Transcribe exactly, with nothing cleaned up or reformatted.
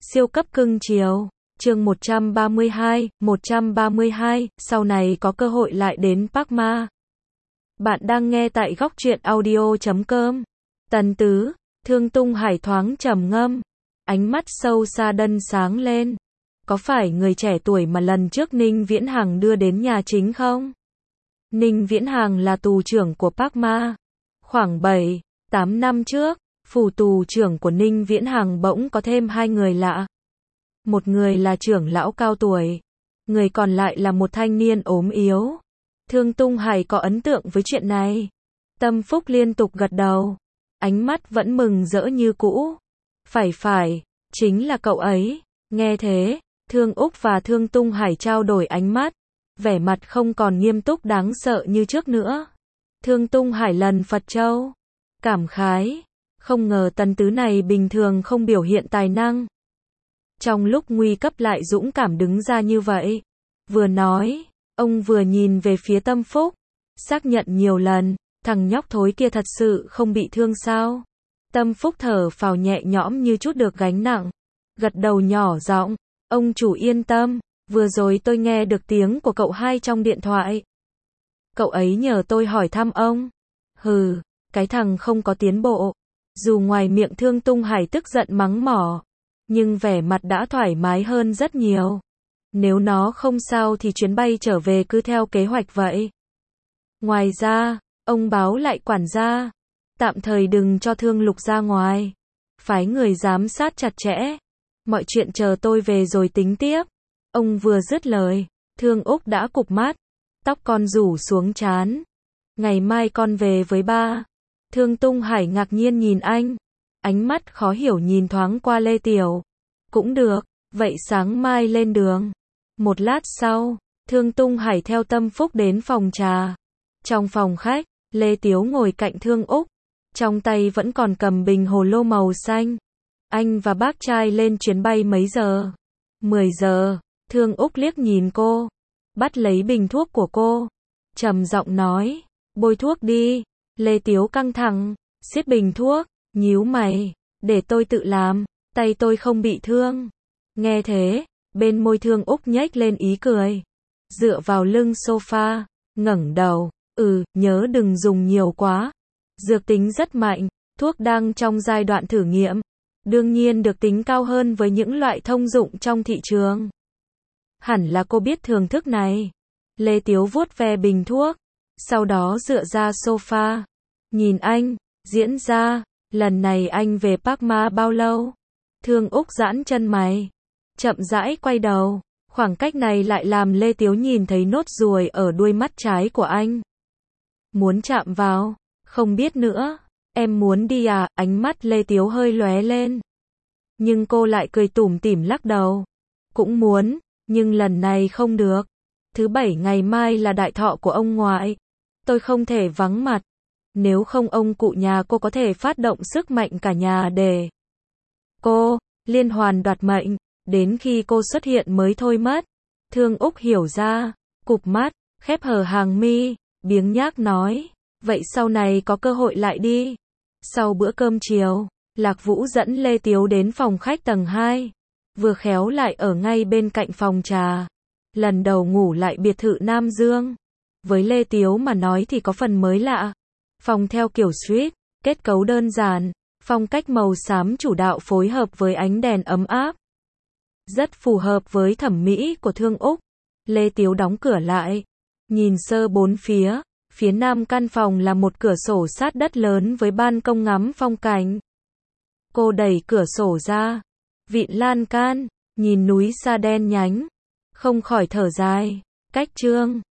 Siêu cấp cưng chiều. Chương một trăm ba mươi hai, một trăm ba mươi hai, sau này có cơ hội lại đến Park Ma. Bạn đang nghe tại góc truyện audio chấm com. Tần Tứ, Thương Tung Hải thoáng trầm ngâm, ánh mắt sâu xa đân sáng lên. Có phải người trẻ tuổi mà lần trước Ninh Viễn Hằng đưa đến nhà chính không? Ninh Viễn Hằng là tù trưởng của Park Ma. Khoảng bảy, tám năm trước, phủ tù trưởng của Ninh Viễn Hằng bỗng có thêm hai người lạ. Một người là trưởng lão cao tuổi, người còn lại là một thanh niên ốm yếu. Thương Tung Hải có ấn tượng với chuyện này. Tâm Phúc liên tục gật đầu, ánh mắt vẫn mừng rỡ như cũ. Phải phải, chính là cậu ấy. Nghe thế, Thương Úc và Thương Tung Hải trao đổi ánh mắt, vẻ mặt không còn nghiêm túc đáng sợ như trước nữa. Thương Tung Hải lần Phật châu, cảm khái, không ngờ Tần Tứ này bình thường không biểu hiện tài năng, trong lúc nguy cấp lại dũng cảm đứng ra như vậy. Vừa nói, ông vừa nhìn về phía Tâm Phúc, xác nhận nhiều lần, thằng nhóc thối kia thật sự không bị thương sao? Tâm Phúc thở phào nhẹ nhõm như chút được gánh nặng, gật đầu nhỏ giọng, ông chủ yên tâm, vừa rồi tôi nghe được tiếng của cậu hai trong điện thoại. Cậu ấy nhờ tôi hỏi thăm ông. Hừ, cái thằng không có tiến bộ. Dù ngoài miệng Thương Tung Hải tức giận mắng mỏ, nhưng vẻ mặt đã thoải mái hơn rất nhiều. Nếu nó không sao thì chuyến bay trở về cứ theo kế hoạch vậy. Ngoài ra, ông báo lại quản gia, tạm thời đừng cho Thương Lục ra ngoài, phái người giám sát chặt chẽ. Mọi chuyện chờ tôi về rồi tính tiếp. Ông vừa dứt lời, Thương Úc đã cụp mắt, tóc con rủ xuống trán. Ngày mai con về với ba. Thương Tung Hải ngạc nhiên nhìn anh, ánh mắt khó hiểu nhìn thoáng qua Lê Tiểu. Cũng được, vậy sáng mai lên đường. Một lát sau, Thương Tung Hải theo Tâm Phúc đến phòng trà. Trong phòng khách, Lê Tiếu ngồi cạnh Thương Úc, trong tay vẫn còn cầm bình hồ lô màu xanh. Anh và bác trai lên chuyến bay mấy giờ? mười giờ. Thương Úc liếc nhìn cô, bắt lấy bình thuốc của cô, trầm giọng nói, bôi thuốc đi. Lê Tiếu căng thẳng, siết bình thuốc, nhíu mày, để tôi tự làm, tay tôi không bị thương. Nghe thế, bên môi Thương Úc nhếch lên ý cười, dựa vào lưng sofa, ngẩng đầu, ừ, nhớ đừng dùng nhiều quá. Dược tính rất mạnh, thuốc đang trong giai đoạn thử nghiệm, đương nhiên được tính cao hơn với những loại thông dụng trong thị trường. Hẳn là cô biết thưởng thức này. Lê Tiếu vuốt ve bình thuốc, sau đó dựa ra sofa, nhìn anh, diễn ra, lần này anh về Park Ma bao lâu? Thương Úc giãn chân mày, chậm rãi quay đầu, khoảng cách này lại làm Lê Tiếu nhìn thấy nốt ruồi ở đuôi mắt trái của anh. Muốn chạm vào, không biết nữa, em muốn đi à? Ánh mắt Lê Tiếu hơi lóe lên, nhưng cô lại cười tủm tỉm lắc đầu, cũng muốn, nhưng lần này không được. Thứ bảy ngày mai là đại thọ của ông ngoại, tôi không thể vắng mặt, nếu không ông cụ nhà cô có thể phát động sức mạnh cả nhà để cô liên hoàn đoạt mệnh, đến khi cô xuất hiện mới thôi mất. Thương Úc hiểu ra, cụp mắt, khép hờ hàng mi, biếng nhác nói, vậy sau này có cơ hội lại đi. Sau bữa cơm chiều, Lạc Vũ dẫn Lê Tiếu đến phòng khách tầng hai, vừa khéo lại ở ngay bên cạnh phòng trà. Lần đầu ngủ lại biệt thự Nam Dương, với Lê Tiếu mà nói thì có phần mới lạ. Phòng theo kiểu suite, kết cấu đơn giản, phong cách màu xám chủ đạo phối hợp với ánh đèn ấm áp, rất phù hợp với thẩm mỹ của Thương Úc. Lê Tiếu đóng cửa lại, nhìn sơ bốn phía, phía nam căn phòng là một cửa sổ sát đất lớn với ban công ngắm phong cảnh. Cô đẩy cửa sổ ra, vịn lan can, nhìn núi Sa đen nhánh, không khỏi thở dài. Cách chương